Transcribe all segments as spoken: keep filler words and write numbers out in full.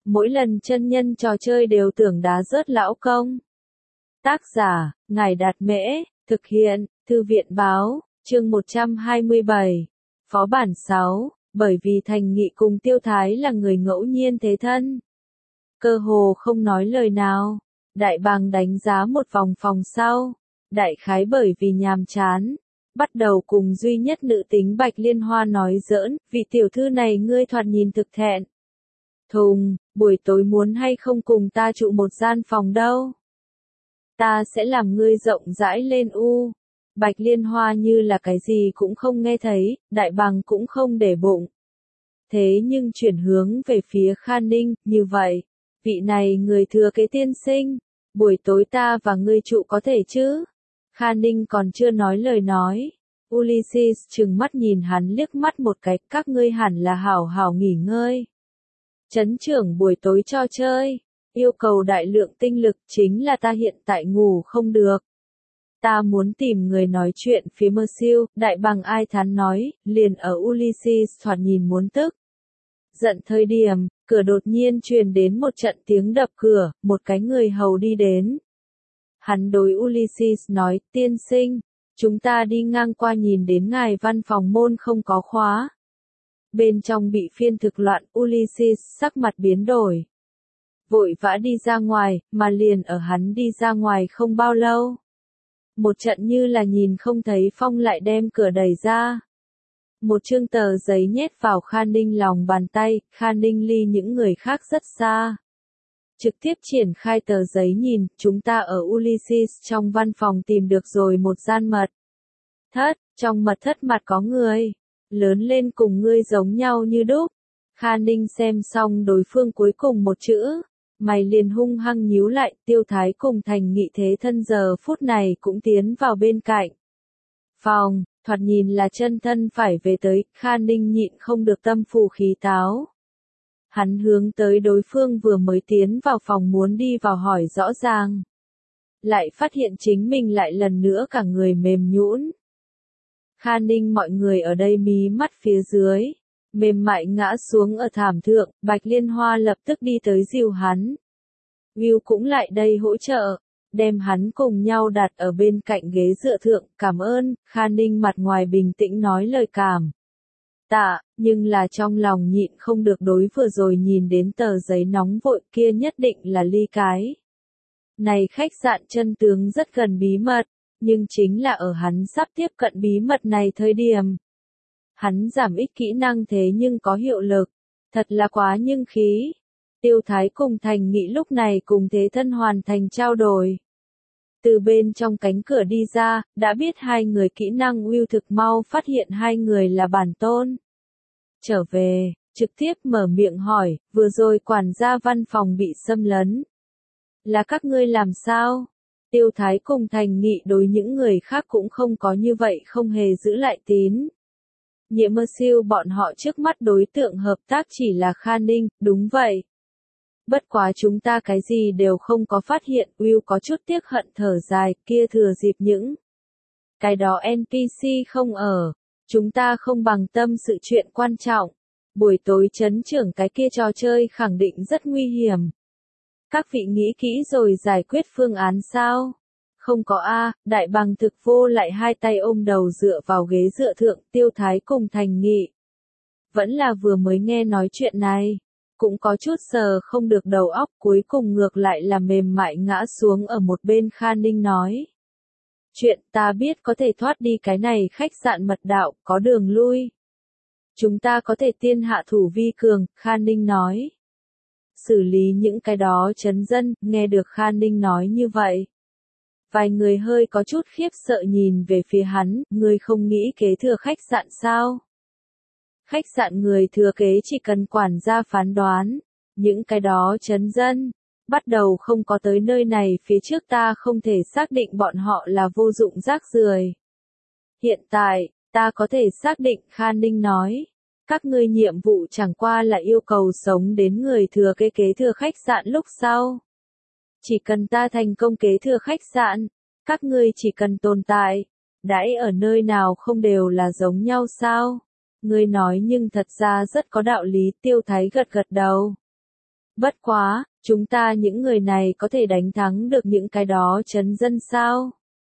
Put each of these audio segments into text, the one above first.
mỗi lần chân nhân trò chơi đều tưởng đá rớt lão công. Tác giả, Ngài Đạt Mễ, thực hiện, Thư viện Báo, chương một trăm hai mươi bảy, Phó bản sáu, bởi vì Thành Nghị cùng Tiêu Thái là người ngẫu nhiên thế thân. Cơ hồ không nói lời nào, Đại Bàng đánh giá một vòng phòng sau, đại khái bởi vì nhàm chán, bắt đầu cùng duy nhất nữ tính Bạch Liên Hoa nói giỡn, vị tiểu thư này ngươi thoạt nhìn thực thẹn. Thùng, buổi tối muốn hay không cùng ta trụ một gian phòng đâu? Ta sẽ làm ngươi rộng rãi lên u. Bạch Liên Hoa như là cái gì cũng không nghe thấy, Đại Bàng cũng không để bụng. Thế nhưng chuyển hướng về phía Kha Ninh, như vậy, vị này người thừa kế tiên sinh, buổi tối ta và ngươi trụ có thể chứ? Kha Ninh còn chưa nói lời nói. Ulysses trừng mắt nhìn hắn liếc mắt một cái, các ngươi hẳn là hảo hảo nghỉ ngơi. Trấn trưởng buổi tối cho chơi, yêu cầu đại lượng tinh lực chính là ta hiện tại ngủ không được. Ta muốn tìm người nói chuyện phía mơ siêu, Đại Bàng ai thán nói, liền ở Ulysses thoạt nhìn muốn tức. Giận thời điểm, cửa đột nhiên truyền đến một trận tiếng đập cửa, một cái người hầu đi đến. Hắn đối Ulysses nói, tiên sinh, chúng ta đi ngang qua nhìn đến ngài văn phòng môn không có khóa. Bên trong bị phiên thực loạn, Ulysses sắc mặt biến đổi. Vội vã đi ra ngoài, mà liền ở hắn đi ra ngoài không bao lâu. Một trận như là nhìn không thấy phong lại đem cửa đẩy ra. Một chương tờ giấy nhét vào Kha Ninh lòng bàn tay, Kha Ninh ly những người khác rất xa. Trực tiếp triển khai tờ giấy nhìn, chúng ta ở Ulysses trong văn phòng tìm được rồi một gian mật thất, trong mật thất mặt có người, lớn lên cùng ngươi giống nhau như đúc. Kha Ninh xem xong đối phương cuối cùng một chữ, mày liền hung hăng nhíu lại, Tiêu Thái cùng Thành Nghị thế thân giờ phút này cũng tiến vào bên cạnh. Phòng, thoạt nhìn là chân thân phải về tới, Kha Ninh nhịn không được tâm phù khí táo. Hắn hướng tới đối phương vừa mới tiến vào phòng muốn đi vào hỏi rõ ràng. Lại phát hiện chính mình lại lần nữa cả người mềm nhũn. Kha Ninh mọi người ở đây mí mắt phía dưới, mềm mại ngã xuống ở thảm thượng, Bạch Liên Hoa lập tức đi tới dìu hắn. Will cũng lại đây hỗ trợ, đem hắn cùng nhau đặt ở bên cạnh ghế dựa thượng, cảm ơn, Kha Ninh mặt ngoài bình tĩnh nói lời cảm tạ, nhưng là trong lòng nhịn không được đối vừa rồi nhìn đến tờ giấy nóng vội kia nhất định là ly cái. Này khách sạn chân tướng rất gần bí mật, nhưng chính là ở hắn sắp tiếp cận bí mật này thời điểm. Hắn giảm ít kỹ năng thế nhưng có hiệu lực, thật là quá nhưng khí. Tiêu Thái cùng Thành Nghị lúc này cùng thế thân hoàn thành trao đổi. Từ bên trong cánh cửa đi ra, đã biết hai người kỹ năng Will thực mau phát hiện hai người là bản tôn. Trở về, trực tiếp mở miệng hỏi, vừa rồi quản gia văn phòng bị xâm lấn. Là các ngươi làm sao? Tiêu Thái cùng Thành Nghị đối những người khác cũng không có như vậy không hề giữ lại tín. Nhiệm mơ siêu bọn họ trước mắt đối tượng hợp tác chỉ là Kha Ninh, đúng vậy. Bất quá chúng ta cái gì đều không có phát hiện, Will có chút tiếc hận thở dài, kia thừa dịp những cái đó en pê xê không ở, chúng ta không bằng tâm sự chuyện quan trọng. Buổi tối trấn trưởng cái kia trò chơi khẳng định rất nguy hiểm. Các vị nghĩ kỹ rồi giải quyết phương án sao? Không có a, Đại Bàng thực vô lại hai tay ôm đầu dựa vào ghế dựa thượng, Tiêu Thái cùng Thành Nghị. Vẫn là vừa mới nghe nói chuyện này, cũng có chút sờ không được đầu óc, cuối cùng ngược lại là mềm mại ngã xuống ở một bên. Kha Ninh nói. Chuyện ta biết có thể thoát đi cái này khách sạn mật đạo, có đường lui. Chúng ta có thể tiên hạ thủ vi cường, Kha Ninh nói. Xử lý những cái đó trấn dân, nghe được Kha Ninh nói như vậy. Vài người hơi có chút khiếp sợ nhìn về phía hắn, người không nghĩ kế thừa khách sạn sao? Khách sạn người thừa kế chỉ cần quản gia phán đoán, những cái đó trấn dân, bắt đầu không có tới nơi này phía trước ta không thể xác định bọn họ là vô dụng rác rưởi. Hiện tại, ta có thể xác định, Kha Ninh nói. Các ngươi nhiệm vụ chẳng qua là yêu cầu sống đến người thừa kế kế thừa khách sạn lúc sau. Chỉ cần ta thành công kế thừa khách sạn, các ngươi chỉ cần tồn tại, đãi ở nơi nào không đều là giống nhau sao? Ngươi nói nhưng thật ra rất có đạo lý, Tiêu Thái gật gật đầu. Bất quá, chúng ta những người này có thể đánh thắng được những cái đó trấn dân sao?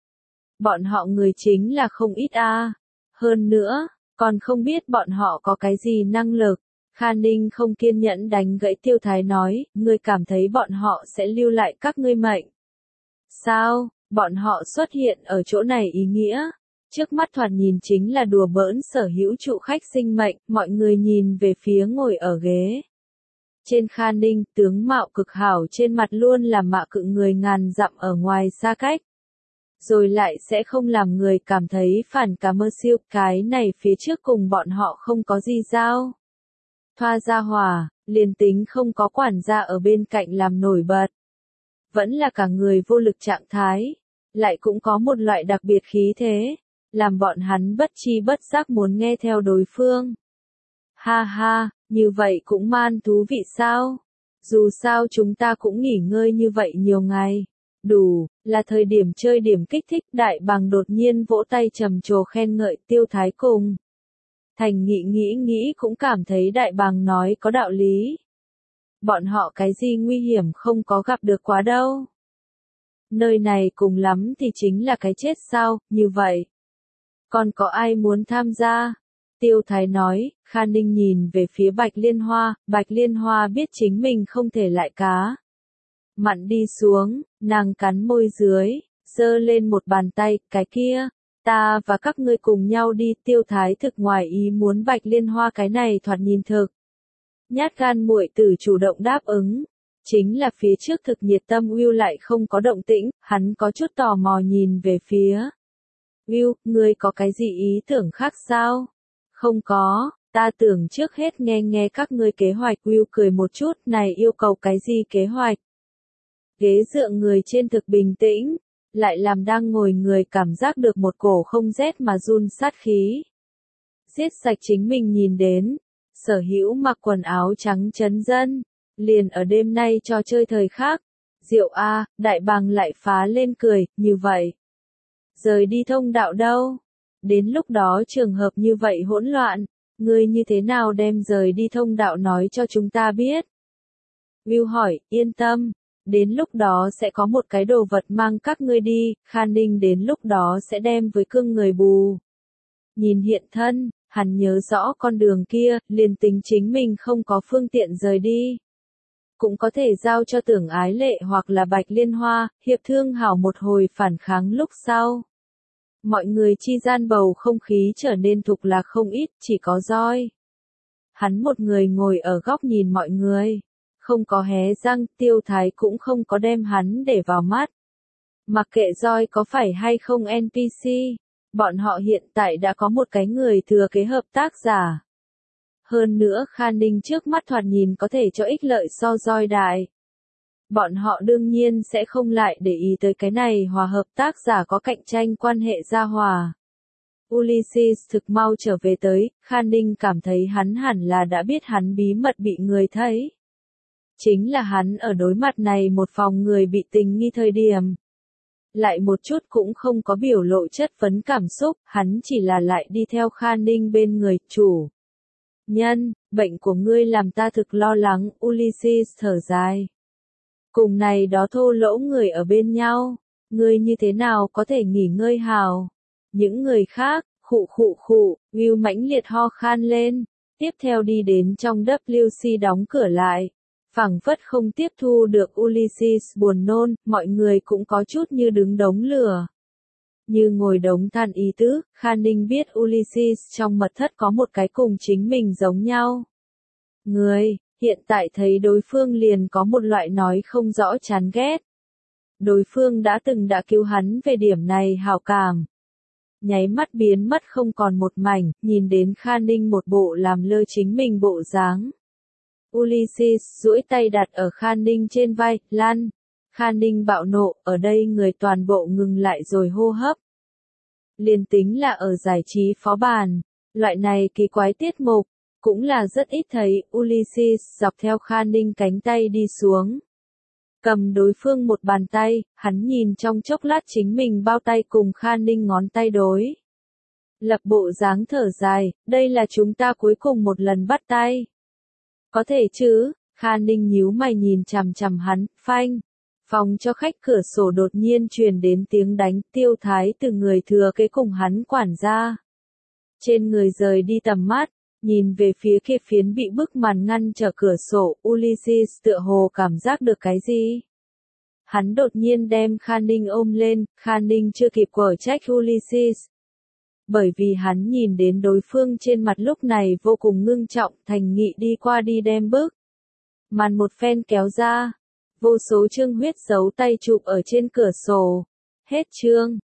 Bọn họ người chính là không ít a. Hơn nữa, còn không biết bọn họ có cái gì năng lực. Kha Ninh không kiên nhẫn đánh gãy Tiêu Thái nói, ngươi cảm thấy bọn họ sẽ lưu lại các ngươi mệnh. Sao, bọn họ xuất hiện ở chỗ này ý nghĩa? Trước mắt thoạt nhìn chính là đùa bỡn sở hữu trụ khách sinh mệnh, mọi người nhìn về phía ngồi ở ghế. Trên Kha Ninh, tướng mạo cực hảo trên mặt luôn là mạ cự người ngàn dặm ở ngoài xa cách. Rồi lại sẽ không làm người cảm thấy phản cảm mơ siêu, cái này phía trước cùng bọn họ không có gì giao. Thoa ra hòa, liền tính không có quản gia ở bên cạnh làm nổi bật. Vẫn là cả người vô lực trạng thái, lại cũng có một loại đặc biệt khí thế, làm bọn hắn bất chi bất giác muốn nghe theo đối phương. Ha ha, như vậy cũng man thú vị sao? Dù sao chúng ta cũng nghỉ ngơi như vậy nhiều ngày. Đủ, là thời điểm chơi điểm kích thích. Đại bàng đột nhiên vỗ tay trầm trồ khen ngợi Tiêu Thái cùng. Thành Nghị nghĩ nghĩ cũng cảm thấy đại bàng nói có đạo lý. Bọn họ cái gì nguy hiểm không có gặp được quá đâu. Nơi này cùng lắm thì chính là cái chết sao, như vậy. Còn có ai muốn tham gia? Tiêu Thái nói. Kha Ninh nhìn về phía Bạch Liên Hoa, Bạch Liên Hoa biết chính mình không thể lại cá. Mặn đi xuống, nàng cắn môi dưới, giơ lên một bàn tay, cái kia, ta và các ngươi cùng nhau đi. Tiêu Thái thực ngoài ý muốn Bạch Liên Hoa cái này thoạt nhìn thực. Nhát gan muội tử chủ động đáp ứng. Chính là phía trước thực nhiệt tâm Will lại không có động tĩnh, hắn có chút tò mò nhìn về phía. Will, ngươi có cái gì ý tưởng khác sao? Không có, ta tưởng trước hết nghe nghe các ngươi kế hoạch. Will cười một chút, này yêu cầu cái gì kế hoạch? Ghế dựa người trên thực bình tĩnh, lại làm đang ngồi người cảm giác được một cổ không rét mà run sát khí. Giết sạch chính mình nhìn đến, sở hữu mặc quần áo trắng trấn dân, liền ở đêm nay trò chơi thời khác. Diệu a, đại bàng lại phá lên cười, như vậy. Rời đi thông đạo đâu? Đến lúc đó trường hợp như vậy hỗn loạn, ngươi như thế nào đem rời đi thông đạo nói cho chúng ta biết? Will hỏi, yên tâm. Đến lúc đó sẽ có một cái đồ vật mang các ngươi đi, Kha Ninh đến lúc đó sẽ đem với cương người bù. Nhìn hiện thân, hắn nhớ rõ con đường kia, liền tính chính mình không có phương tiện rời đi. Cũng có thể giao cho Tưởng Ái Lệ hoặc là Bạch Liên Hoa, hiệp thương hảo một hồi phản kháng lúc sau. Mọi người chi gian bầu không khí trở nên thục lạc không ít, chỉ có roi. Hắn một người ngồi ở góc nhìn mọi người. Không có hé răng, Tiêu Thái cũng không có đem hắn để vào mắt. Mặc kệ roi có phải hay không en pê xê, bọn họ hiện tại đã có một cái người thừa kế hợp tác giả. Hơn nữa Kha Ninh trước mắt thoạt nhìn có thể cho ích lợi so roi đại. Bọn họ đương nhiên sẽ không lại để ý tới cái này hòa hợp tác giả có cạnh tranh quan hệ gia hòa. Ulysses thực mau trở về tới, Kha Ninh cảm thấy hắn hẳn là đã biết hắn bí mật bị người thấy. Chính là hắn ở đối mặt này một phòng người bị tình nghi thời điểm. Lại một chút cũng không có biểu lộ chất vấn cảm xúc, hắn chỉ là lại đi theo Kha Ninh bên người, chủ. Nhân, bệnh của ngươi làm ta thực lo lắng, Ulysses thở dài. Cùng này đó thô lỗ người ở bên nhau, ngươi như thế nào có thể nghỉ ngơi hào? Những người khác, khụ khụ khụ, Will mãnh liệt ho khan lên, tiếp theo đi đến trong vê kép xê đóng cửa lại. Phảng phất không tiếp thu được Ulysses buồn nôn, mọi người cũng có chút như đứng đống lửa. Như ngồi đống than ý tứ, Kha Ninh biết Ulysses trong mật thất có một cái cùng chính mình giống nhau. Người, hiện tại thấy đối phương liền có một loại nói không rõ chán ghét. Đối phương đã từng đã cứu hắn về điểm này hảo cảm. Nháy mắt biến mất không còn một mảnh, nhìn đến Kha Ninh một bộ làm lơ chính mình bộ dáng. Ulysses duỗi tay đặt ở Kha Ninh trên vai, lăn. Kha Ninh bạo nộ, ở đây người toàn bộ ngừng lại rồi hô hấp. Liền tính là ở giải trí phó bản, loại này kỳ quái tiết mục, cũng là rất ít thấy. Ulysses dọc theo Kha Ninh cánh tay đi xuống. Cầm đối phương một bàn tay, hắn nhìn trong chốc lát chính mình bao tay cùng Kha Ninh ngón tay đối. Lập bộ dáng thở dài, đây là chúng ta cuối cùng một lần bắt tay. Có thể chứ, Kha Ninh nhíu mày nhìn chằm chằm hắn, phanh. Phòng cho khách cửa sổ đột nhiên truyền đến tiếng đánh, Tiêu Thái từ người thừa kế cùng hắn quản gia. Trên người rời đi tầm mắt, nhìn về phía kia phiến bị bức màn ngăn trở cửa sổ, Ulysses tựa hồ cảm giác được cái gì. Hắn đột nhiên đem Kha Ninh ôm lên, Kha Ninh chưa kịp quở trách Ulysses. Bởi vì hắn nhìn đến đối phương trên mặt lúc này vô cùng ngưng trọng, thành nghị đi qua đi đem bức màn một phen kéo ra. Vô số chương huyết dấu tay chụp ở trên cửa sổ. Hết chương.